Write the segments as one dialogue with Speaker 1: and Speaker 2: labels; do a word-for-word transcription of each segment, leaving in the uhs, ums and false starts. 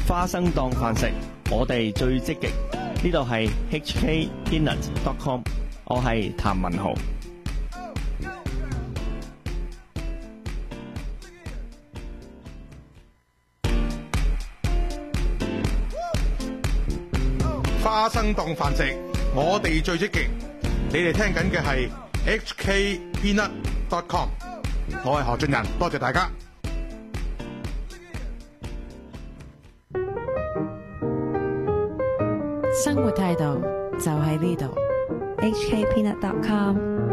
Speaker 1: 花生當飯食，我哋最積極。呢度係 H K Peanut dot com， 我係譚文豪。
Speaker 2: 花生當飯食，我哋最積極。你哋聽緊嘅係 H K Peanut dot com， 我係何俊仁，多謝大家。
Speaker 3: 生活態度就喺呢度
Speaker 4: H K Peanut dot com。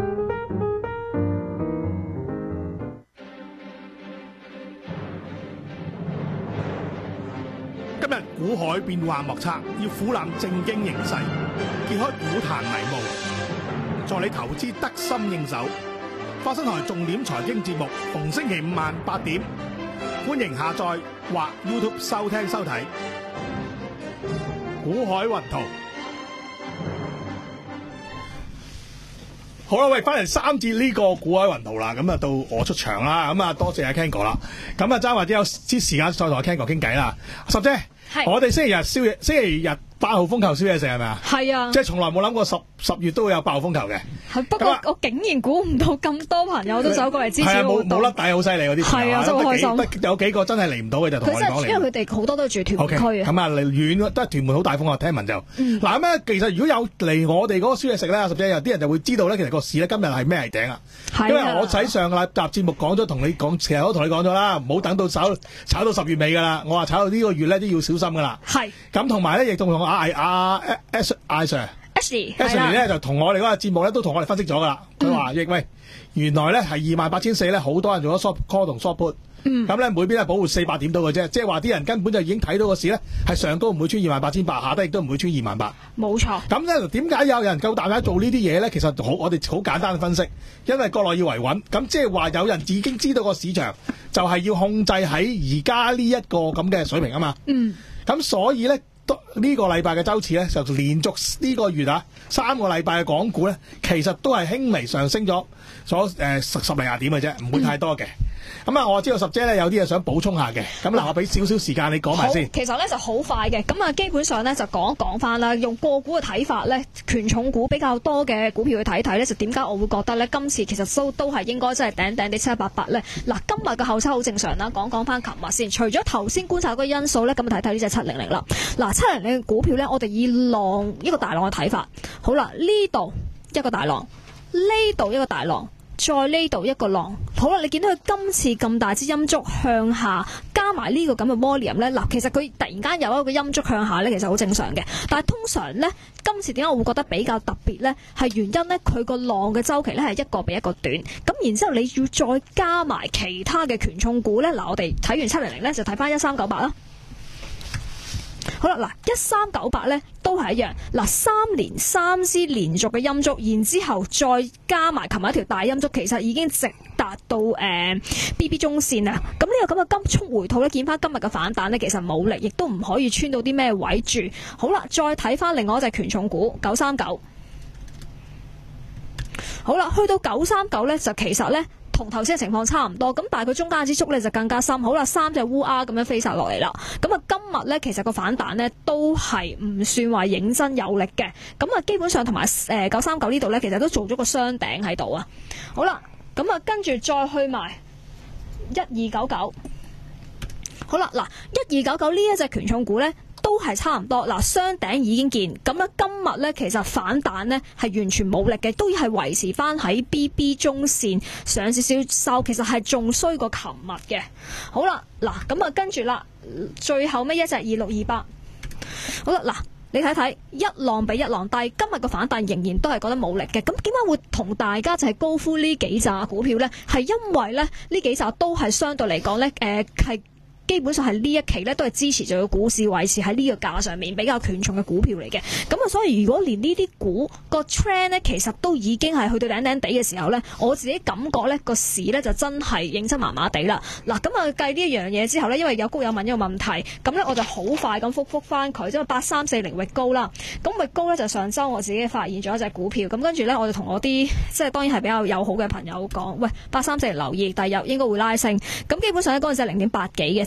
Speaker 5: 今日股海變幻莫測，要俯瞰正經形勢，揭開股壇迷霧，助你投資得心應手。花生台重點財經節目，逢星期五晚八點，歡迎下載或 YouTube 收聽收睇。股海雲圖，好啦，喂，翻嚟三節呢個股海雲圖啦，咁啊到我出場啦，咁啊多謝阿 Ken 哥啦，咁啊爭或者有啲時間再同阿 Ken 哥傾偈啦，十姐，我哋星期日宵夜，星期日八號風球宵夜食係咪啊？
Speaker 4: 係啊，
Speaker 5: 即係從來冇諗過十十月都會有八號風球嘅。
Speaker 4: 係不過我竟然估唔到咁多朋友都走過嚟支持我。
Speaker 5: 係啊，冇冇甩底好犀利嗰啲朋友。係啊，
Speaker 4: 真係開心。
Speaker 5: 得有幾個真係嚟唔到嘅就同我哋講嚟。
Speaker 4: 因為佢哋好多都住屯門區啊。
Speaker 5: 咁啊，離遠都係屯門好大風啊！聽聞就嗱咁咧，其實如果有嚟我哋嗰個宵夜食咧，十姐有啲人就會知道咧，其實個市咧今日係咩嚟頂啊？因為我喺上個禮集節目講咗，同你講，其實我同你講咗啦，唔好等到炒炒到十月尾㗎啦。我話炒到呢個月咧都要小心㗎啦。係。咁同埋咧，亦都同阿阿 S I Sir Ashley 咧就同我哋嗰個節目咧都同我哋分析咗噶啦。佢話亦喂，原來咧係二萬八千四咧，好多人做咗 short call 同 short put。咁咧每邊咧保護四百點到嘅啫，即係話啲人根本就已經睇到個市咧係上高唔會穿二萬八千八，下低亦都唔會穿二萬八。冇錯。咁咧點解有人夠膽喺做呢啲嘢咧？其實好，我哋好簡單分析，因為國內要維穩，咁即係話有人已經知道個市場就係要控制喺而家呢一個咁嘅水平啊嘛。嗯。咁所以咧。呢個禮拜嘅週次咧，就連續呢個月啊三個禮拜嘅港股咧，其實都係輕微上升咗咗誒十十零廿點嘅啫，唔會太多嘅。咁、嗯、啊，我知道十姐咧有啲嘢想補充下嘅，咁嗱，我俾少少時間你講埋先。
Speaker 4: 其實咧就好快嘅，咁啊基本上咧就講一講翻啦，用個股嘅睇法咧，權重股比較多嘅股票去睇睇咧，就點解我會覺得咧今次其實都都係應該真係頂頂啲七七八八咧。嗱，今日嘅後抽好正常啦，講講翻琴日先。除咗頭先觀察嗰個因素咧，咁睇睇呢隻七零零啦。嗱，七零零嘅股票咧，我哋以浪一個大浪嘅睇法。好啦，呢度一個大浪，呢度一個大浪。再呢度一個浪，好啦，你見到佢今次咁大支陰燭向下，加埋呢個咁嘅 volume 咧，嗱，其實佢突然間有一個陰燭向下咧，其實好正常嘅。但係通常咧，今次點解我會覺得比較特別咧？係原因咧，佢個浪嘅週期咧係一個比一個短。咁然之後你要再加埋其他嘅權重股咧，嗱，我哋睇完七零零咧，就睇翻一三九八啦。好啦，嗱，一三九八咧都係一樣，嗱，三連三支連續嘅陰燭，然之後再加埋琴日一條大陰燭，其實已經直達到誒、呃、B B 中線啊！咁呢個咁嘅急速回吐咧，見翻今日嘅反彈咧，其實冇力，亦都唔可以穿到啲咩位住。好啦，再睇翻另外一隻權重股九三九，好啦，去到九三九咧，就其實咧。同頭先嘅情況差唔多，咁但係佢中間支燭咧就更加深。好啦，三隻烏鴉咁樣飛晒落嚟啦。咁啊，今日咧其實個反彈咧都係唔算話認真有力嘅。咁啊，基本上同埋誒九三九呢度咧，其實都做咗個雙頂喺度啊。好啦，咁啊跟住再去埋一二九九。好啦，嗱一二九九呢一隻權重股咧。都係差唔多嗱，雙頂已經見咁咧。今日咧其實反彈咧係完全冇力嘅，都係維持翻喺 B B 中線上少少收，其實係仲衰過琴日嘅。好啦，嗱咁啊跟住啦，最後尾一隻二六二八。好啦，嗱你睇睇一浪比一浪低，今日個反彈仍然都係覺得冇力嘅。咁點解會同大家就係高呼呢幾隻股票咧？係因為咧呢幾隻都係相對嚟講咧，誒、呃、係。基本上係呢一期咧都係支持住個股市維持喺呢個價上面比較權重嘅股票嚟嘅。咁啊，所以如果連呢啲股個 trend 咧，其實都已經係去到頂頂地嘅時候咧，我自己感覺咧個市咧就真係認真麻麻地啦。嗱，咁啊計呢一樣嘢之後咧，因為有高有問一個問題，咁咧我就好快咁復復翻佢，即係八三四零域高啦。咁域高咧就上週我自己發現咗一隻股票，咁跟住咧我就同我啲即係當然係比較友好嘅朋友講，喂，八三四零留意，第日應該會拉升。咁基本上咧嗰陣時係零點八幾嘅。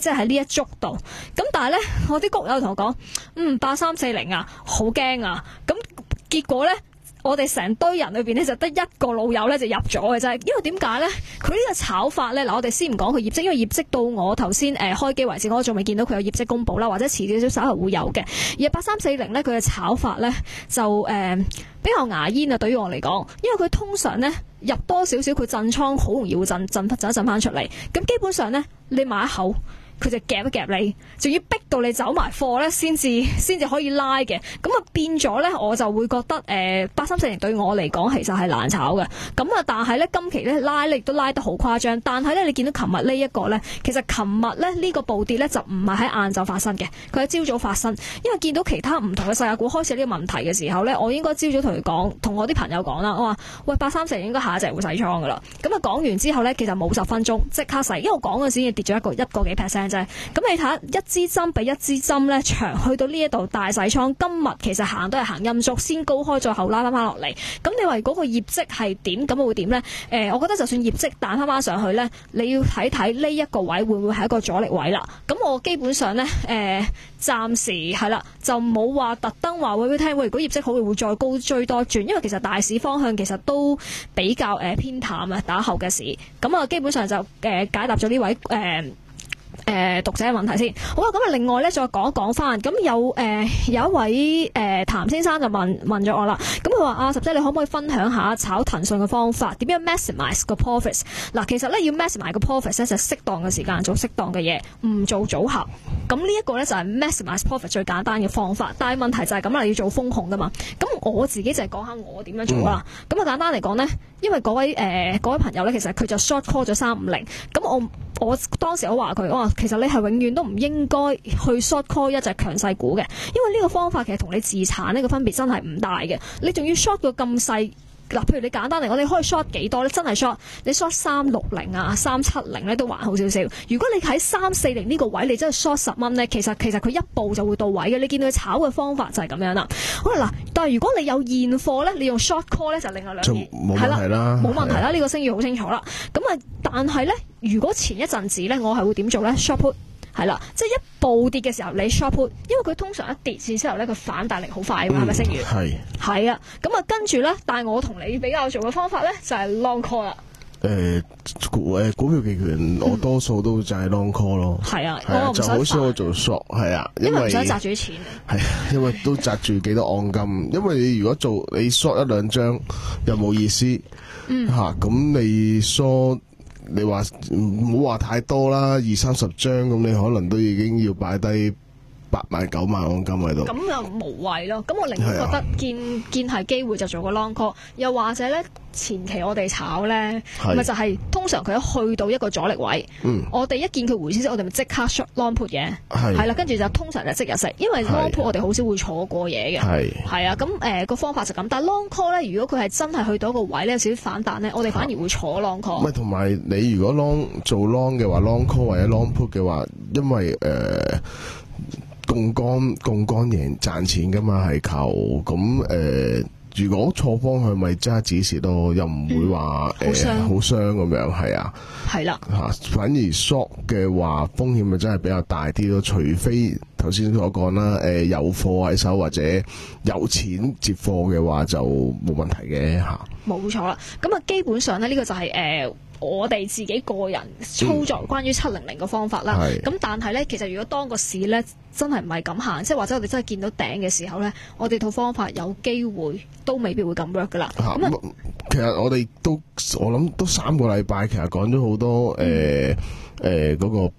Speaker 4: 即係喺呢一足度。咁但係咧，我啲谷友同我講，嗯，八三四零啊，好驚啊！咁結果咧。我哋成堆人裏邊咧就得一個老友咧就入咗嘅啫，因為點解咧？佢呢個炒法咧，嗱我哋先唔講佢業績，因為業績到我頭先誒開機為止，我仲未見到佢有業績公佈啦，或者遲少少稍後會有嘅。而八三四零咧，佢嘅炒法咧就誒、呃、比較牙煙啊，對於我嚟講，因為佢通常咧入多少少，佢震倉好容易會震震震一震翻出嚟，咁基本上咧你買一口。佢就夾一夾你，仲要逼到你走埋貨咧，先至先至可以拉嘅。咁啊變咗咧，我就會覺得誒八三四零對我嚟講其實係難炒嘅。咁啊，但係咧今期咧拉力都拉得好誇張。但係咧，你見到琴日呢一個咧，其實琴日咧呢、呢個暴跌咧就唔係喺晏晝發生嘅，佢喺朝早發生。因為見到其他唔同嘅世界股開始有呢個問題嘅時候咧，我應該朝早同佢講，同我啲朋友講啦，我話喂八三四零應該下一隻會洗倉噶啦。咁啊講完之後咧，其實冇十分鐘即刻洗，因為我講嗰時已經跌咗一個一個幾 percent。咁你睇下一支針比一支針咧長，去到呢一度大洗倉。今日其實行都係行陰燭，先高開再後拉翻翻落嚟。咁你話嗰個業績係點？咁會點咧？誒、呃，我覺得就算業績彈翻翻上去咧，你要睇睇呢一個位會唔會係一個阻力位啦。咁我基本上咧誒，暫時係啦，就冇話特登話會俾聽。喂，如果業績好，會再高追多轉，因為其實大市方向其實都比較誒、呃、偏淡啊，打後嘅市。咁啊，基本上就誒、呃、解答咗呢位誒。呃誒、呃、讀者嘅問題先，好啦，咁啊另外咧再講一講翻，咁有誒、呃、有一位誒、呃、譚先生就問問咗我啦，咁佢話啊十姐你可唔可以分享下炒騰訊嘅方法，點樣 maximize 個 profits？ 嗱，其實咧要 maximize 個 profits 咧就適當嘅時間做適當嘅嘢，唔做組合。咁呢一個咧就係 maximize profit 最簡單嘅方法，但係問題就係咁啦，要做風控噶嘛。咁我自己就係講下我點樣做啦。咁啊、嗯、簡單嚟講咧，因為嗰位誒嗰、呃、位朋友咧，其實佢就 short call 咗三五零，咁我我當時我話佢，我話其實你係永遠都唔應該去 short call 一隻強勢股嘅，因為呢個方法其實同你自產呢個分別真係唔大嘅，你仲要 short 到咁細。嗱，譬如你簡單嚟講，你可以 short 幾多咧？真係 short，你 short 三六零啊、三七零咧都還好少少。如果你喺三四零呢個位，你真係 short 十蚊咧，其實其實佢一步就會到位嘅。你見到佢炒嘅方法就係咁樣啦。好啦，嗱，但係如果你有現貨咧，你用 short call 咧就另外兩嘢，係啦，冇問題啦，呢個聲譽好清楚啦。咁啊，但係咧，如果前一陣子咧，我係會點做咧 ？short put。係啦，即係一暴跌嘅時候，你 short put，因為佢通常一跌線之後咧，佢反彈力好快啊嘛，係咪聲譽？係係啊，咁啊跟住咧，但係我同你比較做嘅方法咧，就係、是、long call 啦。
Speaker 6: 誒、呃，股誒股票期權，我多數都就係 long call 咯。係啊，
Speaker 4: 我
Speaker 6: 就好少我做 short， 係啊，因為唔
Speaker 4: 想揸住啲錢。
Speaker 6: 係，因為都揸住幾多按金，因為你如果做你 short 一兩張又冇意思，嗯吓，咁、啊、你 short。你話唔好話太多啦，二三十張咁，你可能都已經要擺低八萬九萬按金喺度。咁
Speaker 4: 又無謂咯。咁我寧願覺得見見係機會就做個 long call，又或者咧前期我哋炒咧，咪就係通常佢一去到一個阻力位，嗯、我哋一見佢回先，我哋咪即刻 short long put 嘅，係啦，跟住就通常就即日食，因為 long put 我哋好少會坐過嘢嘅，係啊，咁誒個方法就咁。但係 long call 咧，如果佢係真係去到一個位咧，有少少反彈咧，我哋反而會坐 long call。
Speaker 6: 唔係，同埋你如果 long 做 long 嘅話 ，long call 或者 long put 嘅話，因為誒。呃槓桿槓桿贏賺錢噶嘛係求咁誒，如果錯方向咪揸止蝕咯，又唔會話誒好傷咁樣係啊，係啦嚇，反而 short 嘅話風險咪真係比較大啲咯，除非頭先所講啦，誒、呃、有貨喺手或者有錢接貨嘅話就冇問題嘅嚇。
Speaker 4: 冇錯啦，咁啊基本上咧呢、這個就係、是、誒。呃我哋自己個人操作關於七零零嘅方法啦，咁、嗯、但係咧，其實如果當個市咧真係唔係咁行，即係或者我哋真係見到頂嘅時候咧，我哋套方法有機會都未必會咁 work 噶啦。咁、嗯、
Speaker 6: 其實我哋都我諗都三個禮拜，其實講咗好多誒誒嗰個誒誒、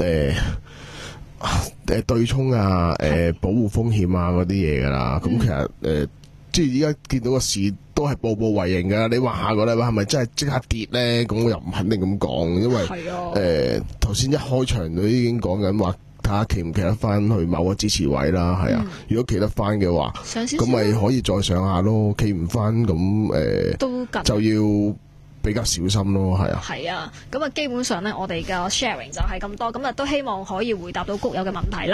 Speaker 6: 呃、對沖啊、誒、呃、保護風險啊嗰啲嘢噶啦。咁、嗯、其實誒、呃、即係而家見到個市。都係步步為營㗎，你話下個禮拜係咪真係即刻跌咧？咁我又唔肯定咁講，因為誒頭先一開場都已經講緊話，睇下企唔企得翻去某個支持位啦，係啊。嗯、如果企得翻嘅話，咁咪可以再上下咯。企唔翻咁誒，就要比較小心咯，係啊。
Speaker 4: 係啊，咁啊基本上咧，我哋嘅 sharing 就係咁多，咁啊都希望可以回答到谷友嘅問題啦。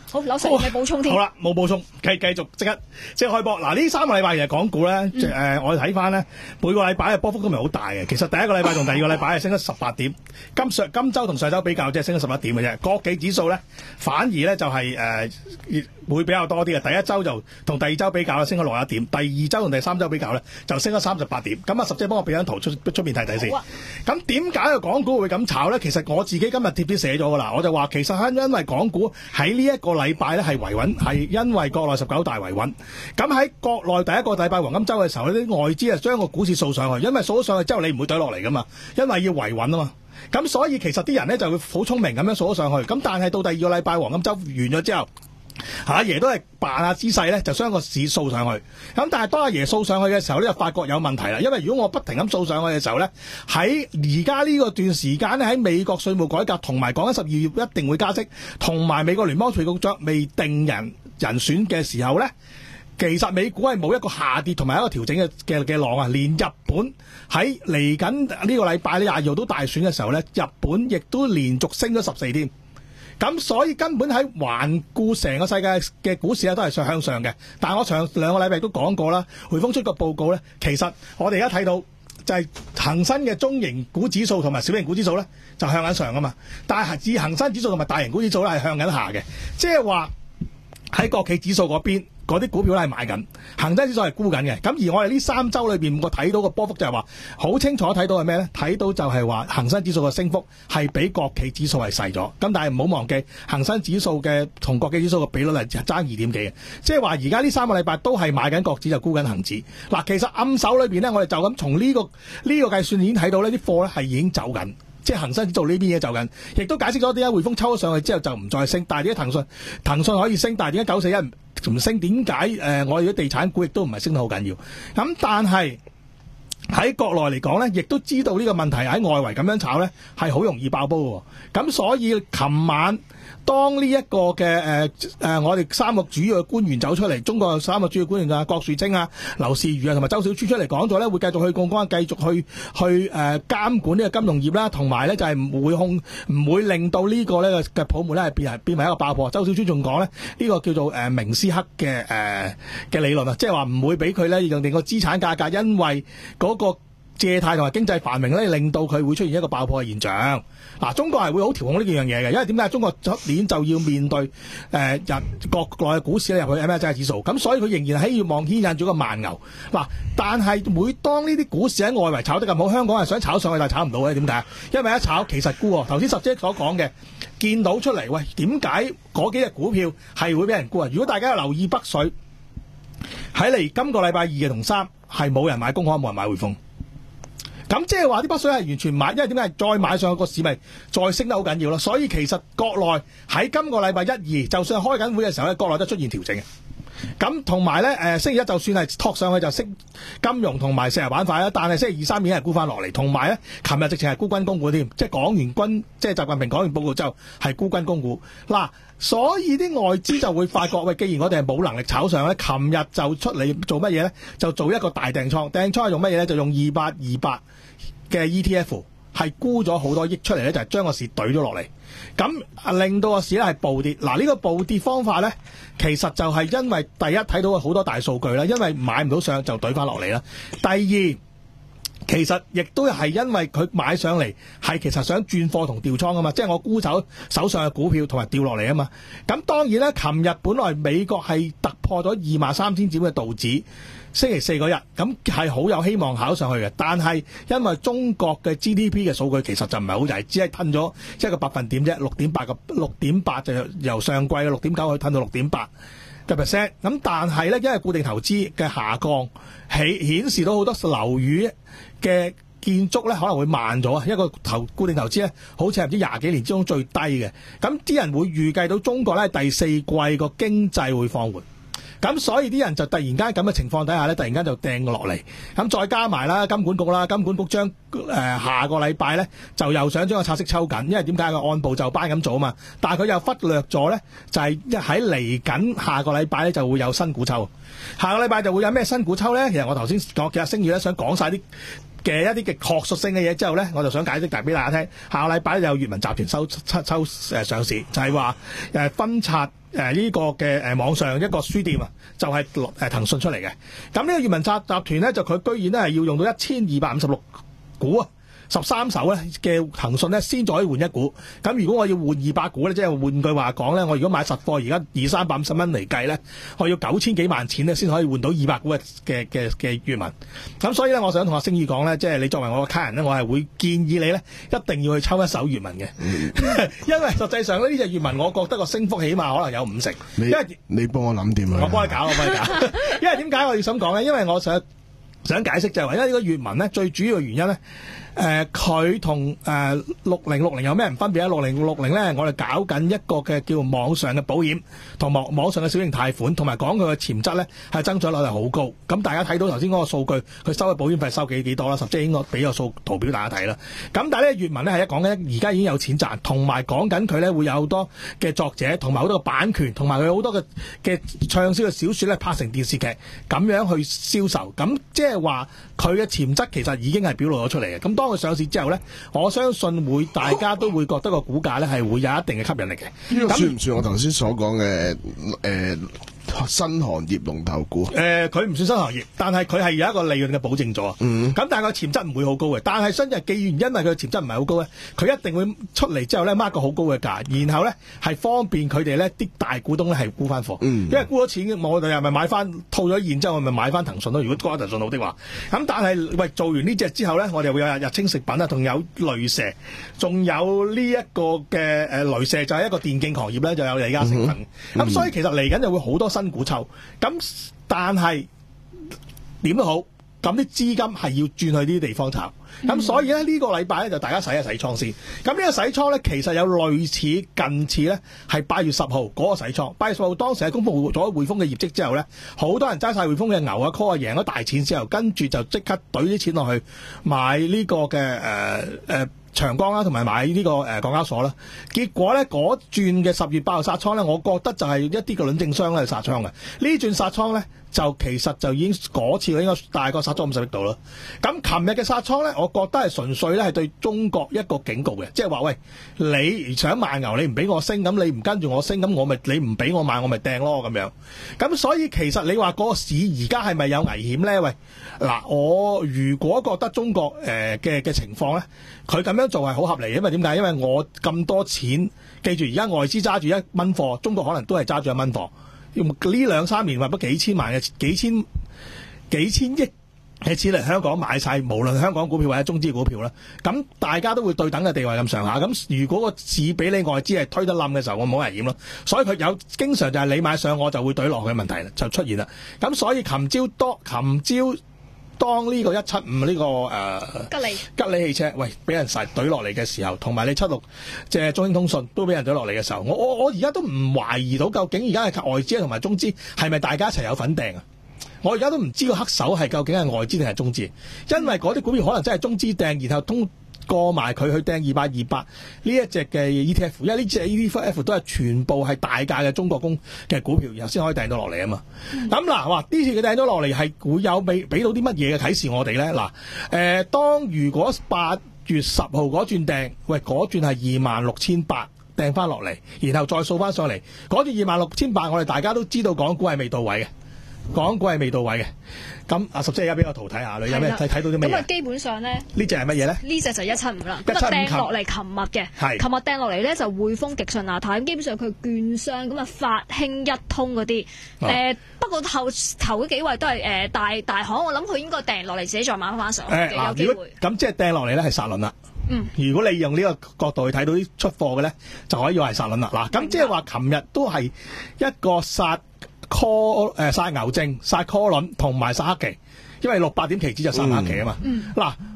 Speaker 4: 好，柳成有咩補充添？
Speaker 5: 好啦，冇補充，繼繼續即刻即刻開波。嗱，呢三個禮拜其實港股咧，誒、嗯呃，我哋睇翻咧，每個禮拜嘅波幅都唔係好大嘅。其實第一個禮拜同第二個禮拜係升咗十八點，今上今週同上週比較即係升咗十一點嘅啫。國企指數咧反而咧就係、是、誒、呃、會比較多啲嘅。第一週就同第二週比較咧升咗六一點，第二週同第三週比較咧就升咗三十八點。咁啊，十姐幫我俾張圖出出面睇睇先。咁點解個港股會咁炒咧？其實我自己今日貼啲寫咗噶啦，我就話其實係因為港股喺呢一個禮拜咧係維穩，係因為國內十九大維穩。咁喺國內第一個禮拜黃金週嘅時候呢，啲外資啊將個股市掃上去，因為掃咗上去之後你唔會懟落嚟噶嘛，因為要維穩啊嘛。咁所以其實啲人呢就會好聰明咁樣掃咗上去。咁但係到第二個禮拜黃金週完咗之後，阿爺都係扮下姿勢咧，就將個市掃上去。咁但係當阿爺掃上去嘅時候咧，就發覺有問題啦。因為如果我不停咁掃上去嘅時候咧，喺而家呢個段時間咧，喺美國稅務改革同埋講緊十二月一定會加息，同埋美國聯邦儲備局長未定人人選嘅時候咧，其實美股係冇一個下跌同埋一個調整嘅嘅嘅浪啊。連日本喺嚟緊呢個禮拜呢廿二號都大選嘅時候咧，日本亦都連續升咗十四天。咁所以根本喺環顧成個世界嘅股市咧都係向上嘅。但係我上兩個禮拜都講過啦，匯豐出個報告咧，其實我哋而家睇到就係恒生嘅中型股指數同埋小型股指數咧就向緊上啊嘛，但係至恒生指數同埋大型股指數咧係向緊下嘅，即係話喺國企指數嗰邊嗰啲股票咧係買緊，恒生指數係沽緊嘅。咁而我哋呢三週裏邊我睇到個波幅就係話好清楚睇到係咩咧？睇到就係話恒生指數嘅升幅係比國企指數係細咗。咁但係唔好忘記恒生指數嘅同國企指數嘅比率係爭二點幾嘅，即係話而家呢三個禮拜都係買緊國指就沽緊恒指。嗱，其實暗手裏邊咧，我哋就咁從呢個呢個計算已經睇到呢啲貨咧係已經走緊。即係恒生指數呢邊嘢走緊，亦都解釋咗點解匯豐抽咗上去之後就唔再升，但係點解騰訊騰訊可以升，但係點解九四一唔升？點解誒我哋啲地產股亦都唔係升得好緊要？咁但係喺國內嚟講咧，亦都知道呢個問題喺外圍咁樣炒咧係好容易爆煲嘅。咁所以琴晚當呢一個嘅誒誒我哋三個主要嘅官員走出嚟，中國三個主要官員啊，郭樹清啊、劉士余啊同埋周小川出嚟講咗咧，會繼續去槓桿，繼續去去誒、呃、監管呢個金融業啦，同埋咧就係、是、唔會控唔會令到呢個咧嘅泡沫咧係變係變為一個爆破。周小川仲講咧呢、這個叫做誒、呃、明斯克嘅誒嘅理論啊，即係話唔會俾佢咧令個資產價格因為嗰、那個借貸同埋經濟繁榮咧，令到佢會出現一個爆破嘅現象。嗱、啊，中國係會好調控呢幾樣嘢嘅，因為點解中國出年就要面對誒日、呃、國內嘅股市咧入去 M S C I 指數，咁所以佢仍然係希望牽引住個慢牛。嗱、啊，但係每當呢啲股市喺外圍炒得咁好，香港係想炒上去但係炒唔到嘅，點解？因為一炒其實沽喎。頭先十姐所講嘅，見到出嚟，喂，點解嗰幾隻股票係會俾人沽啊？如果大家有留意北水，喺嚟今個禮拜二同三係冇人買工行，冇人買匯豐。咁即係話啲北水係完全買，因為點解再買上去個市咪再升得好緊要咯？所以其實國內喺今個禮拜一二，就算開緊會嘅時候咧，國內都出現調整嘅。咁同埋咧，誒星期一就算係托上去就升金融同埋石油板塊啦，但係星期二三已經係沽翻落嚟，同埋咧，琴日直情係沽軍工股添，即係講完軍，即係習近平講完報告之後係沽軍工股。嗱，所以啲外資就會發覺，喂，既然我哋係冇能力炒上咧，琴日就出嚟做乜嘢咧？就做一個大訂倉，訂倉係用乜嘢咧？就用二八二八嘅 E T F 係沽咗好多億出嚟咧，就係、是、將個市懟咗落嚟，咁令到個市咧係暴跌。嗱，呢個暴跌方法咧，其實就係因為第一睇到好多大數據啦，因為買唔到上就懟翻落嚟啦。第二，其實亦都係因為佢買上嚟係其實想轉貨同調倉啊嘛，即係我沽走手上嘅股票同埋掉落嚟啊嘛。咁當然咧，琴日本來美國係突破咗二萬三千點嘅道指。星期四嗰日，咁係好有希望考上去嘅，但係因為中國嘅 G D P 嘅數據其實就唔係好大，只係吞咗一個百分點啫，六點八個六點八就由上季嘅六點九去吞到六點八嘅 percent。咁但係咧，因為固定投資嘅下降，起顯示到好多樓宇嘅建築咧可能會慢咗啊！一個投固定投資咧，好似係唔知廿幾年之中最低嘅。咁啲人會預計到中國咧第四季個經濟會放緩。咁所以啲人就突然間咁嘅情況底下咧，突然間就掟落嚟。咁再加埋啦，金管局啦，金管局將誒、呃、下個禮拜咧就又想將個拆息抽緊，因為點解佢按部就班咁做啊嘛。但係佢又忽略咗咧，就係喺嚟緊下個禮拜咧就會有新股抽。下個禮拜就會有咩新股抽咧？其實我頭先講其實星月咧想講晒啲嘅一啲嘅學術性嘅嘢之後咧，我就想解釋大俾大家聽。下個禮拜有閱文集團收抽抽誒上市，就係話誒分拆誒呢個嘅誒網上一個書店啊，就係誒騰訊出嚟嘅。咁呢個閱文集集團咧，就佢居然咧係要用到一千二百五十六股啊！十三手咧嘅騰訊咧先再可以換一股，咁如果我要換二百股咧，即係換句話講咧，我如果買實貨而家二三百五十蚊嚟計咧，我要九千幾萬錢咧先可以換到二百股嘅嘅嘅嘅閱文。咁所以咧，我想同阿星宇講咧，即係你作為我嘅客人咧，我係會建議你咧一定要去抽一手閱文嘅，因為實際上呢隻閱文，我覺得個升幅起碼可能有五成。
Speaker 6: 你
Speaker 5: 因為
Speaker 6: 你幫我諗掂啊！
Speaker 5: 我幫你搞，我幫你搞。因為點解我要咁講咧？因為我想想解釋就係話，因為呢個閱文咧最主要嘅原因咧。誒佢同誒六零六零有咩唔分別咧？六零六零咧，我哋搞緊一個嘅叫網上嘅保險，同網網上嘅小型貸款，同埋講佢嘅潛質咧係增長率係好高。咁大家睇到頭先嗰個數據，佢收嘅保險費收幾幾多啦？十即係應該俾個數圖表大家睇啦。咁但係咧，閱文咧係一講緊而家已經有錢賺，同埋講緊佢咧會有好多嘅作者，同埋好多嘅版權，同埋佢好多嘅嘅暢銷嘅小説咧拍成電視劇，咁樣去銷售。咁即係話佢嘅潛質其實已經係表露咗出嚟嘅。咁當佢上市之後咧，我相信會大家都會覺得個股價咧係會有一定嘅吸引力嘅。
Speaker 6: 呢個算唔算我頭先所講嘅誒新行業龍頭股？
Speaker 5: 誒，佢唔算新行業，但係佢係有一個利潤嘅保證咗。嗯，咁但係個潛質唔會好高嘅。但係新日既然因為佢嘅潛質唔係好高咧，佢一定會出嚟之後咧 mark 個好高嘅價，然後咧係方便佢哋咧啲大股東咧係沽翻貨。嗯，因為沽咗錢，我哋係咪買翻套咗現之後，我咪買翻騰訊咯？如果沽騰訊好的話，咁但係喂做完呢隻之後咧，我哋會有日清食品啊，仲有雷蛇，仲有呢一個嘅誒雷蛇就係一個電競行業咧，就有李嘉誠份。咁、嗯、所以其實嚟緊就會好多新股抽，咁但係點都好，咁啲資金係要轉去呢啲地方炒，咁、嗯、所以咧呢、呢個禮拜咧就大家洗一洗倉先。咁呢個洗倉咧其實有類似近似咧係八月十號嗰個洗倉，八月十號當時係公布咗匯豐嘅業績之後咧，好多人揸晒匯豐嘅牛啊 call 啊贏咗大錢之後，跟住就即刻懟啲錢落去買呢個嘅誒誒。呃呃長江啦，同埋買呢個誒港交所啦，結果咧嗰轉嘅十月八號殺倉咧，我覺得就係一啲嘅輪證商咧殺倉嘅。呢轉殺倉咧，就其實就已經嗰次應該大概殺咗五十億度啦。咁琴日嘅殺倉咧，我覺得係純粹咧係對中國一個警告嘅，即係話喂，你想買牛你唔俾我升，咁你唔跟住我升，咁我咪你唔俾我買我咪掟咯咁樣。咁所以其實你話嗰個市而家係咪有危險咧？喂，嗱，我如果覺得中國誒嘅嘅情況咧，佢咁樣做係好合理，因為點解？因為我咁多錢，記住而家外資揸住一蚊貨，中國可能都係揸住一蚊貨。呢兩三年或者幾千萬嘅幾千幾千億嘅錢嚟香港買晒，無論香港股票或者中資股票啦，咁大家都會對等嘅地位咁上下。咁如果個市俾你外資係推得冧嘅時候，我冇危險咯。所以佢有經常就係你買上我就會懟落嘅問題就出現啦。咁所以琴朝多琴朝。當呢個一七五呢個誒、呃、
Speaker 4: 吉利
Speaker 5: 吉利汽車，喂，俾人實懟落嚟嘅時候，同埋你七六即係中興通訊都俾人懟落嚟嘅時候，我我我而家都唔懷疑到究竟而家係外資同埋中資係咪大家一齊有份掟啊？我而家都唔知個黑手係究竟係外資定係中資，因為嗰啲股票可能真係中資掟，然後通過埋佢去掟二百二百呢一隻嘅 E T F， 因為呢隻 E T F 都係全部係大價嘅中國公嘅股票，然後先可以掟到落嚟啊嘛。咁嗱、嗯，哇！呢次佢掟咗落嚟係會有俾俾到啲乜嘢嘅啟示我哋咧？嗱，誒、呃，當如果八月十號嗰轉掟，喂，嗰轉係二萬六千八掟翻落嚟，然後再掃翻上嚟，嗰轉二萬六千八，我哋大家都知道港股係未到位嘅。港股係未到位嘅，咁阿十姐而家俾個圖睇下，你有咩睇睇到啲咩？
Speaker 4: 咁啊，基本上咧，
Speaker 5: 呢隻係乜嘢咧？
Speaker 4: 呢隻就一七五啦。
Speaker 5: 一七五
Speaker 4: 掟落嚟，琴日嘅，係琴日掟落嚟咧就匯豐、極信、亞太，咁基本上佢券商咁啊，發興、一通嗰啲，誒、哦呃、不過頭頭嗰幾位都係誒、呃、大大行，我諗佢應該掟落嚟自己再買翻上去嘅，
Speaker 5: 呃、
Speaker 4: 有機會。
Speaker 5: 咁即係掟落嚟咧係殺輪啦。
Speaker 4: 嗯，
Speaker 5: 如果你用呢個角度去睇到啲出貨嘅咧，就可以話係殺輪啦。嗱，咁即係話琴日都係一個殺。call 誒殺牛證、殺 call 輪同埋殺黑期，因為六八點期指就殺黑期啊嘛。嗱、嗯，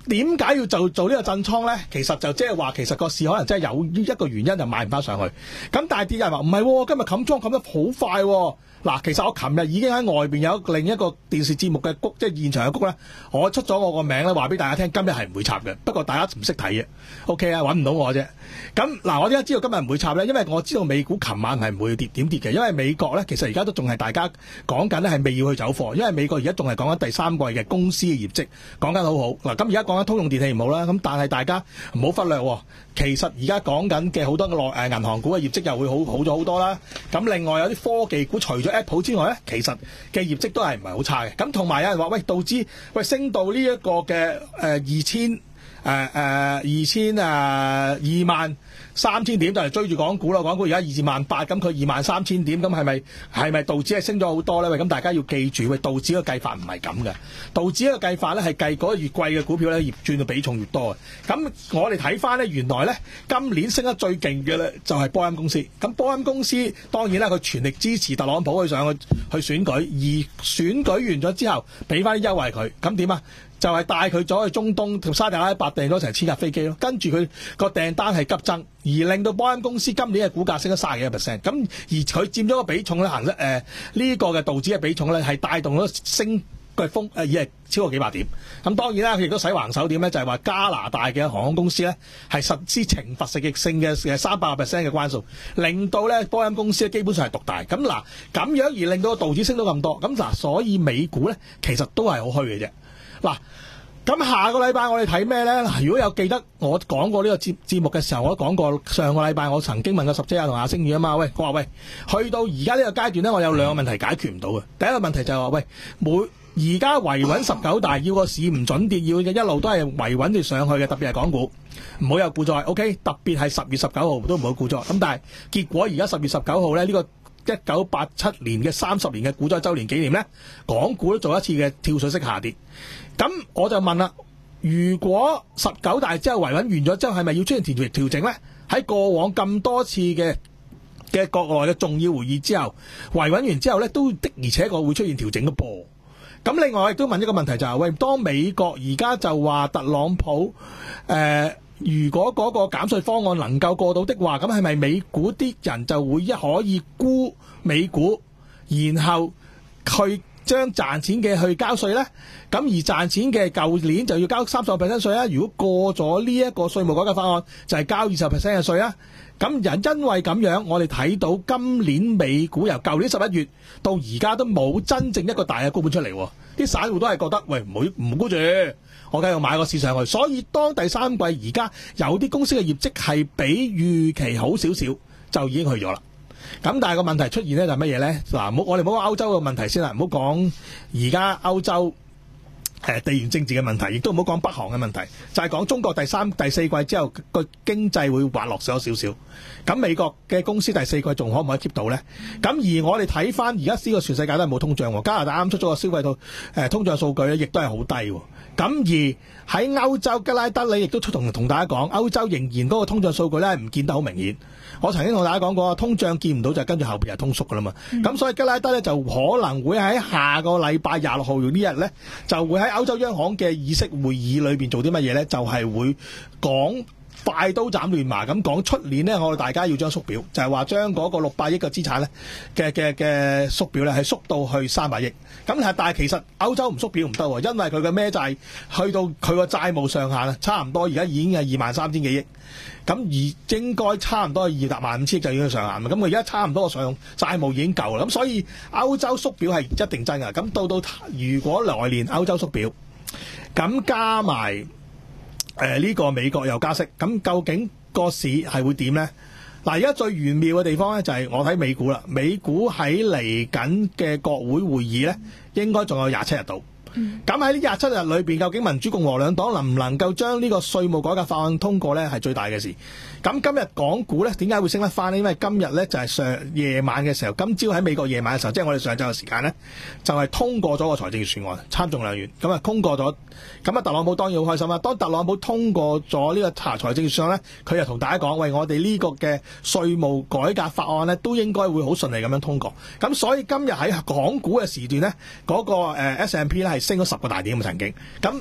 Speaker 5: 點解要就做呢個震倉咧？其實就即係話，其實個市可能真係有一個原因就買唔翻上去。咁但係啲人話唔係，今日冚倉冚得好快喎。嗱，其實我琴日已經喺外邊有另一個電視節目嘅谷，即係現場嘅谷咧，我出咗我個名咧，話俾大家聽，今日係唔會插嘅。不過大家唔識睇嘅 ，OK 啊，揾唔到我啫。咁嗱，我點解知道今日唔會插咧？因為我知道美股琴晚係唔會跌點跌嘅，因為美國咧其實而家都仲係大家講緊咧係未要去走貨，因為美國而家仲係講緊第三季嘅公司嘅業績，講緊好好。嗱，咁而家講緊通用電器唔好啦，咁但係大家唔好忽略喎。其實而家講緊嘅好多內誒銀行股嘅業績又會好好咗好多啦。咁另外有啲科技股除咗 Apple 之外咧，其實嘅業績都係唔係好差嘅。咁同埋有人話喂，道指喂升到呢一個嘅誒二千誒誒二千誒二萬三千點就係追住港股啦。港股而家二至萬八，咁佢二萬三千點，咁係咪係咪道指係升咗好多咧？喂，咁大家要記住，喂，道指嘅計法唔係咁嘅。道指嘅計法咧係計嗰個越貴嘅股票咧，業轉嘅比重越多嘅。咁我哋睇翻咧，原來咧今年升得最勁嘅咧就係波音公司。咁波音公司當然啦，佢全力支持特朗普去上去去選舉，而選舉完咗之後，俾翻啲優惠佢。咁點啊？就係帶佢咗去中東同沙特阿拉伯訂咗成千架飛機咯，跟住佢個訂單係急增，而令到波音公司今年嘅股價升咗三十幾個 percent。咁而佢佔咗個比重咧，行得誒呢個嘅道指嘅比重咧係帶動咗升嘅風誒，而係超過幾百點。咁當然啦，佢亦都使橫手點咧，就係話加拿大嘅航空公司咧係實施懲罰性性嘅嘅三百個 percent 嘅關數，令到咧波音公司基本上係獨大。咁嗱咁樣而令到個道指升到咁多，咁嗱所以美股咧其實都係好虛嘅啫。嗱，咁下個禮拜我哋睇咩咧？嗱，如果有記得我講過呢個節節目嘅時候，我都講過上個禮拜我曾經問過十姐啊同阿星宇啊嘛，喂，我話喂，去到而家呢個階段咧，我有兩個問題解決唔到嘅。第一個問題就係話，喂，每而家維穩十九大，要個市唔準跌，要一路都係維穩住上去嘅，特別係港股，唔好有股災 OK， 特別係十月十九號都唔好股災。咁但係結果而家十月十九號咧，呢、這個一九八七年嘅三十年嘅股災週年紀念咧，港股都做一次嘅跳水式下跌。咁我就問啦，如果十九大之後維穩完咗之後，係咪要出現調調整咧？喺過往咁多次嘅嘅國內嘅重要會議之後，維穩完之後咧，都的而且確會出現調整嘅噃。咁另外我亦都問一個問題就係、是，喂，當美國而家就話特朗普誒、呃，如果嗰個減稅方案能夠過到的話，咁係咪美股啲人就會一可以沽美股，然後去將賺錢嘅去交稅呢？咁而賺錢嘅舊年就要交三十個 percent 稅啊！如果過咗呢一個稅務改革法案，就係、是、交二十 percent 嘅稅啊！咁人因為咁樣，我哋睇到今年美股由舊年十一月到而家都冇真正一個大嘅沽盤出嚟，啲散戶都係覺得喂，唔好唔沽住，我繼續買個市上去。所以當第三季而家有啲公司嘅業績係比預期好少少，就已經去咗啦。咁但係個問題出現咧就係乜嘢咧？嗱，冇我哋唔好講歐洲嘅問題先啦，唔好講而家歐洲誒地緣政治嘅問題，亦都唔好講北韓嘅問題，就係講中國第三、第四季之後個經濟會滑落咗少少。咁美國嘅公司第四季仲可唔可以 keep 到咧？咁而我哋睇翻而家呢個全世界都係冇通脹喎，加拿大啱出咗個消費到誒通脹數據咧，亦都係好低喎。咁而喺歐洲吉拉德里亦都出同同大家講，歐洲仍然嗰個通脹數據咧唔見得好明顯。我曾經同大家講過，通脹見唔到就跟住後邊係通縮噶啦嘛。咁、嗯、所以吉拉德咧就可能會喺下個禮拜廿六號呢日咧，就會喺歐洲央行嘅議息會議裏邊做啲乜嘢咧？就係、是、會講快刀斬亂麻咁講出年咧，我哋大家要將縮表，就係話將嗰個六百億嘅資產咧嘅嘅嘅縮表咧係縮到去三百億。咁但係其實歐洲唔縮表唔得喎，因為佢嘅孭債去到佢個債務上限啊，差唔多而家已經係二萬三千幾億。咁而應該差唔多二百萬五千億就已經上限啦。咁佢而家差唔多個上債務已經夠啦。咁所以歐洲縮表係一定真㗎。咁到到如果來年歐洲縮表，咁加埋誒呢個美國又加息，咁究竟個市係會點呢？嗱，而家最玄妙嘅地方咧就係我睇美股啦。美股喺嚟緊嘅國會會議咧，應該仲有廿七日到。咁喺呢廿七日裏邊，究竟民主共和兩黨能唔能夠將呢個稅務改革法案通過呢？係最大嘅事。咁今日港股呢，點解會升得翻呢？因為今日呢，就係上夜晚嘅時候，今朝喺美國夜晚嘅時候，即係我哋上晝嘅時間呢，就係通過咗個財政預算案，參眾兩院咁啊通過咗。咁啊特朗普當然好開心啦。當特朗普通過咗呢個查財政預算案呢，佢就同大家講：喂，我哋呢個嘅稅務改革法案呢，都應該會好順利咁樣通過。咁所以今日喺港股嘅時段呢，嗰個誒 S and P 咧係升咗十個大點嘅曾經，咁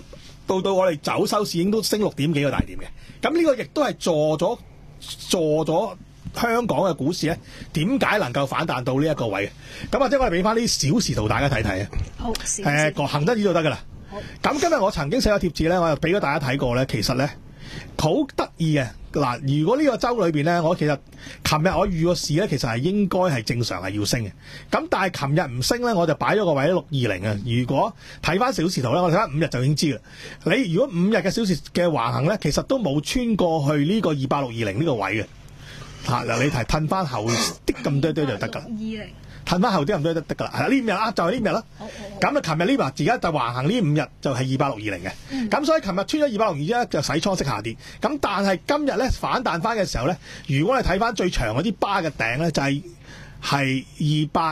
Speaker 5: 到到我哋走收市已經都升六點幾個大點嘅。咁呢個亦都係助咗助咗香港嘅股市咧，點解能夠反彈到呢一個位嘅？咁或者我哋俾翻啲小時圖大家睇睇啊。
Speaker 4: 好，
Speaker 5: 誒個恒生指數得㗎啦。咁今日我曾經寫咗貼紙咧，我又俾咗大家睇過咧，其實咧好得意嘅。嗱，如果呢個週裏邊咧，我其實琴日我預個市咧，其實係應該係正常係要升嘅。咁但係琴日唔升咧，我就擺咗個位喺六二零啊。如果睇翻小時圖咧，我睇翻五日就已經知啦。你如果五日嘅小時嘅橫行咧，其實都冇穿過去呢個二八六二零呢個位嘅。嚇嗱，你睇褪翻後啲咁多堆就得㗎啦。二零褪翻後啲咁多都得㗎啦。係啦，呢五日啊，就係呢五日啦。咁啊，琴日呢日而家就橫行呢五日就係二八六二零嘅。咁、嗯、所以琴日穿咗二八六二一就洗倉式下跌。咁但係今日咧反彈翻嘅時候咧，如果你睇翻最長嗰啲巴嘅頂咧，就係係二八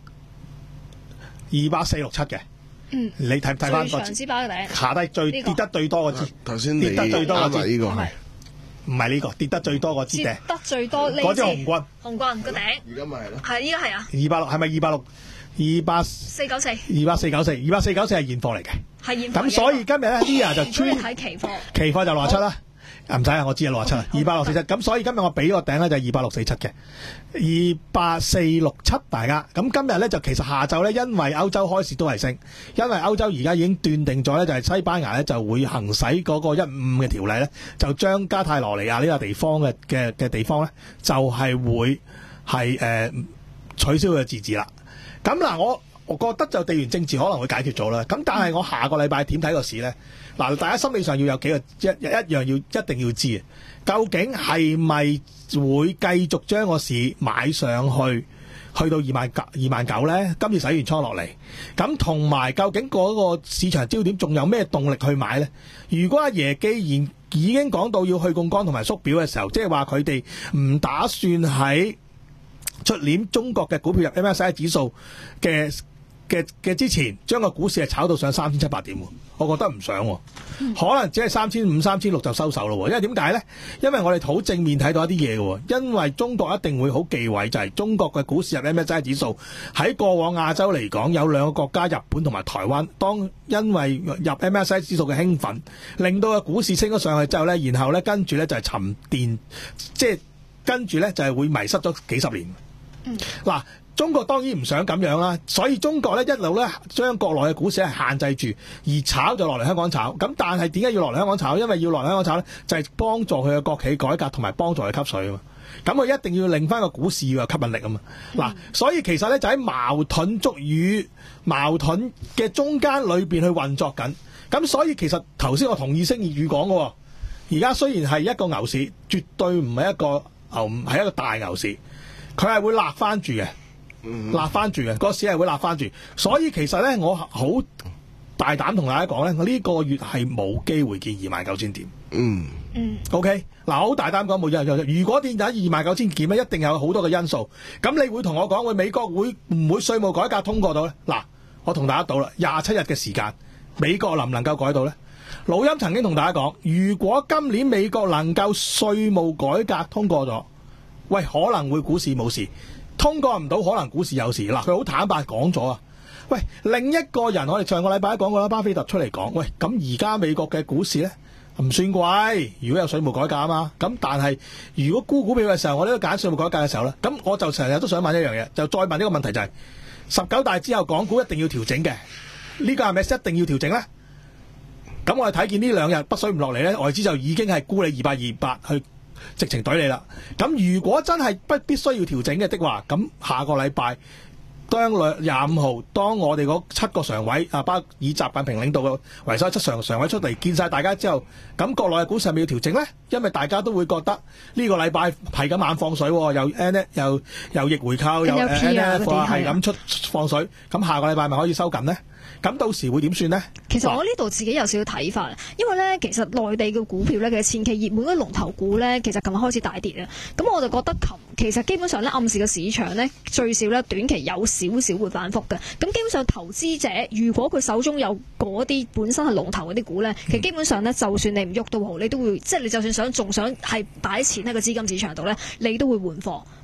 Speaker 5: 二八四六七嘅。嗯，你睇睇翻個長支巴嘅頂下低最、這個、跌得最多個支。頭先跌得最多個支呢個係。唔係呢個跌得最多個支頂，跌得最多呢支嗰支紅棍，紅棍個頂。而家咪係咯，係依家係啊。二百六係咪二百六？二百四九四，二百四九四，二百四九四係現貨嚟嘅，係現貨。咁所以今日咧啲人就穿睇期貨，期貨就六十七啦。唔使啊，我知啊，六十七啦，二百六四七。咁所以今日我俾個頂咧就係二百六四七嘅，二百四六七大家。咁今日咧就其實下晝咧，因為歐洲開市都係升，因為歐洲而家已經斷定咗咧，就係西班牙咧就會行使嗰個一五嘅條例咧，就將加泰羅尼亞呢個地方嘅嘅嘅地方咧，就係、是、會係誒、呃、取消佢嘅自治啦。咁嗱，我我覺得就地緣政治可能會解決咗啦。咁但係我下個禮拜點睇個市咧？嗱，大家心理上要有幾個一一一樣要一定要知，究竟係咪會繼續將個市買上去，去到二萬九二萬九咧？今次洗完倉落嚟，咁同埋究竟嗰個市場焦點仲有咩動力去買咧？如果阿爺既然已經講到要去槓桿同埋縮表嘅時候，即係話佢哋唔打算喺出年中國嘅股票入 M S C I 指數嘅嘅嘅之前，將個股市係炒到上三千七百點，我覺得唔想，可能只係三千五、三千六就收手咯。因為點解咧？因為我哋好正面睇到一啲嘢嘅，因為中國一定會好忌諱，就係、是、中國嘅股市入 M S C I 指數喺過往亞洲嚟講，有兩個國家日本同埋台灣，當因為入 M S C I 指數嘅興奮，令到個股市升咗上去之後咧，然後咧跟住咧就係沉澱，即係跟住咧就係會迷失咗幾十年。嗱、嗯，中國當然唔想咁樣啦，所以中國咧一路咧將國內嘅股市係限制住，而炒就落嚟香港炒。咁但係點解要落嚟香港炒？因為要落嚟香港炒咧，就係、是、幫助佢嘅國企改革同埋幫助佢吸水啊嘛。咁佢一定要令翻個股市要有吸引力啊嘛。嗱、嗯，所以其實咧就喺矛盾足與矛盾嘅中間裏邊去運作緊。咁所以其實頭先我同意星粵語講嘅，而家雖然係一個牛市，絕對唔係一個牛，係一個大牛市。佢係會立翻住嘅，立翻住嘅，個市係會立翻住。所以其實咧，我好大膽同大家講咧，我呢個月係冇機會見二萬九千點。嗯嗯。O K， 嗱，我好大膽講冇嘢。如果見到二萬九千點咧，一定有好多嘅因素。咁你會同我講，會美國會唔會稅務改革通過到咧？嗱，我同大家賭啦，廿七日嘅時間，美國能唔能夠改到咧？老陰曾經同大家講，如果今年美國能夠稅務改革通過咗，喂，可能會股市冇事，通過唔到可能股市有事。嗱，佢好坦白講咗啊。喂，另一個人我哋上個禮拜講過啦，巴菲特出嚟講，喂，咁而家美國嘅股市咧唔算貴，如果有稅務改革啊嘛。咁但係如果沽股票嘅時候，我呢個揀稅務改革嘅時候咧，咁我就成日都想問一樣嘢，就再問呢個問題就係十九大之後港股一定要調整嘅，呢個係咪一定要調整咧？咁我哋睇見呢兩日北水唔落嚟咧，外資就已經係沽你二百二百去。直情懟你啦！咁如果真係不必須要調整嘅的話，咁下個禮拜當兩廿五號，當我哋嗰七個常委啊，包以習近平領導嘅為首七常常委出嚟見晒大家之後，咁國內嘅股市係咪要調整咧？因為大家都會覺得呢個禮拜係咁猛放水，又 N 又又逆回購，又 N F 係咁出放水，咁下個禮拜咪可以收緊咧？咁到時會點算呢？
Speaker 4: 其實我呢度自己有少少睇法，因為咧，其實內地嘅股票咧，其實前期熱門嘅龍頭股咧，其實琴日開始大跌啊。咁我就覺得琴其實基本上咧，暗示嘅市場咧，最少咧短期有少少會反覆嘅。咁基本上投資者如果佢手中有嗰啲本身係龍頭嗰啲股咧，其實基本上咧，就算你唔喐都好，你都會即係你就算想仲想係擺錢喺個資金市場度咧，你都會換貨。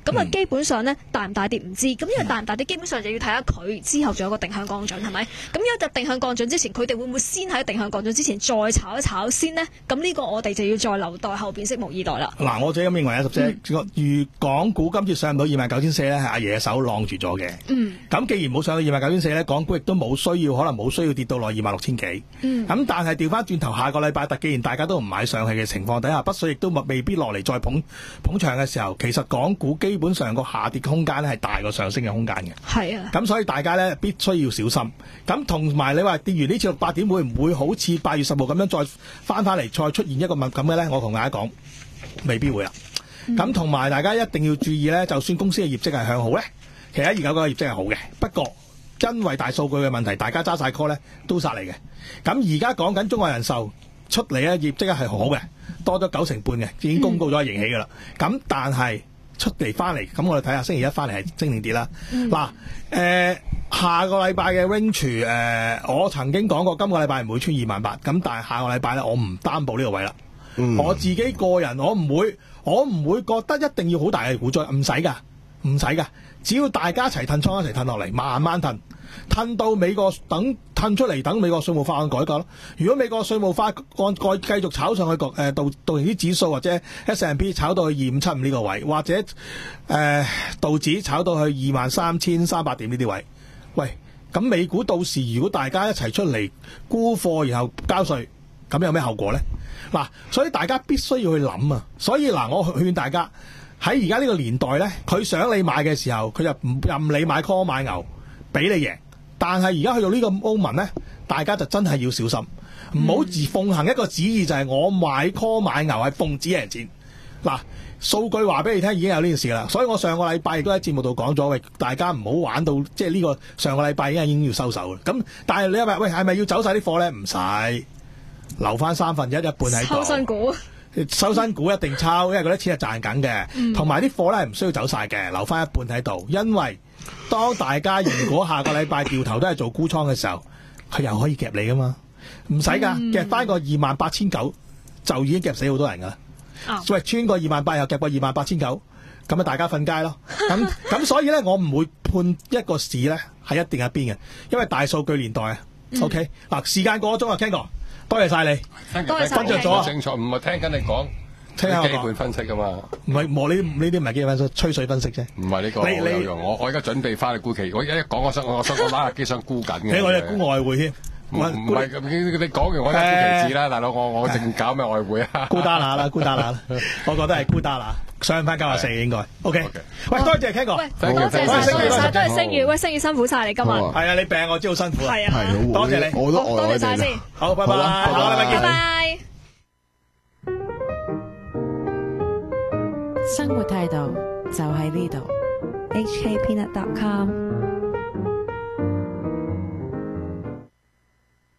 Speaker 4: 咁啊基本上咧大唔大跌唔知，咁因為大唔大跌基本上就要睇下佢之後仲有個定向降準係咪？咁如果就定向降準之前，佢哋會唔會先喺定向降準之前再炒一炒先呢？咁呢個我哋就要再留待後邊拭目以待啦。
Speaker 5: 嗱，我自己咁認為啊，十姐，如港股今次上唔到二萬九千四咧，係阿爺嘅手晾住咗嘅。嗯。咁既然冇上到二萬九千四咧，港股亦都冇需要，可能冇需要跌到落二萬六千幾。嗯。咁但係調翻轉頭，下個禮拜特，既然大家都唔買上去嘅情況底下，北水亦都未必落嚟再捧捧場嘅時候，其實港股基本上個下跌空間咧係大過上升嘅空間嘅。係啊。咁所以大家咧必須要小心。咁同埋你話跌完呢次六八點會唔會好似八月十號咁樣再翻翻嚟，再出現一個咁嘅咧？我同大家講，未必會啦。咁同埋大家一定要注意咧，就算公司嘅業績係向好咧，其實二九九嘅業績係好嘅，不過因為大數據嘅問題，大家揸晒 call 咧都殺嚟嘅。咁而家講緊中國人壽出嚟咧業績係好嘅，多咗九成半嘅，已經公告咗盈喜噶啦。咁、嗯、但係出嚟翻嚟，咁我哋睇下星期一翻嚟係升定跌啦。嗱、嗯，誒、呃、下個禮拜嘅 range 誒，我曾經講過今個禮拜唔會穿二萬八，咁但係下個禮拜咧我唔擔保呢個位啦。嗯、我自己個人我唔會，我唔會覺得一定要好大嘅股災，唔使噶，唔使噶，只要大家一齊褪倉一齊褪落嚟，慢慢褪。褪到美國等褪出嚟，等美國稅務法案改革咯。如果美國稅務法案再繼續炒上去，誒、呃、道道瓊斯指數或者 S and P 炒到去二五七五呢個位，或者誒、呃、道指炒到去二萬三千三百點呢啲位，喂，咁美股到時如果大家一齊出嚟沽貨，然後交稅，咁有咩後果咧？嗱，所以大家必須要去諗啊。所以嗱，我勸大家喺而家呢個年代咧，佢想你買嘅時候，佢就唔任你買 call 買牛，俾你贏。但係而家去到呢個 moment 咧，大家就真係要小心，唔好自奉行一個旨意，就係我買 call 買牛係奉旨贏錢。嗱，數據話俾你聽已經有呢件事啦，所以我上個禮拜亦都喺節目度講咗，喂，大家唔好玩到即係呢個上個禮拜已經已經要收手啦。咁但係你話喂係咪要走晒啲貨咧？唔使，留翻三分一一半喺度。
Speaker 4: 收新股，
Speaker 5: 收新股一定抽，因為嗰啲錢係賺緊嘅，同埋啲貨咧係唔需要走晒嘅，留翻一半喺度，因為當大家如果下個禮拜掉頭都係做沽倉嘅時候，佢又可以夾你噶嘛，唔使噶，夾翻個二萬八千九就已經夾死好多人噶啦。喂、哦，穿個二萬八又夾個二萬八千九，咁啊大家瞓街咯。咁咁所以咧，我唔會判一個市咧係一定一邊嘅，因為大數據年代啊。嗯、OK，嗱，時間過咗鐘啊 Ken 哥，多謝晒你，
Speaker 4: 多謝晒
Speaker 7: 分着咗啊，正錯唔係聽緊你講。聽下基本分析噶嘛？
Speaker 5: 唔係，我呢呢啲唔係基本分析，吹水分析啫。
Speaker 7: 唔係呢個好有用。我我而家準備翻去沽期，我一講我想我想我打下機想沽緊嘅。
Speaker 5: 你我哋沽外匯添。
Speaker 7: 唔唔係咁，你講完我而家沽期指啦，大佬，我我淨搞咩外匯啊？
Speaker 5: 沽單下啦，沽單下啦，我覺得係沽單下，上翻九廿四應該。OK。喂，多謝 Ken 哥。
Speaker 4: 喂，多謝晒，多謝晒，多謝星宇。喂，星宇辛苦晒你今日。
Speaker 5: 係啊，你病我知好辛苦啊。
Speaker 4: 係啊，
Speaker 5: 多謝你，
Speaker 6: 我都
Speaker 4: 多謝晒先。
Speaker 5: 好，拜拜。下個禮拜見。
Speaker 4: 拜拜。
Speaker 3: 生活態度就喺呢度。H K Peanut dot com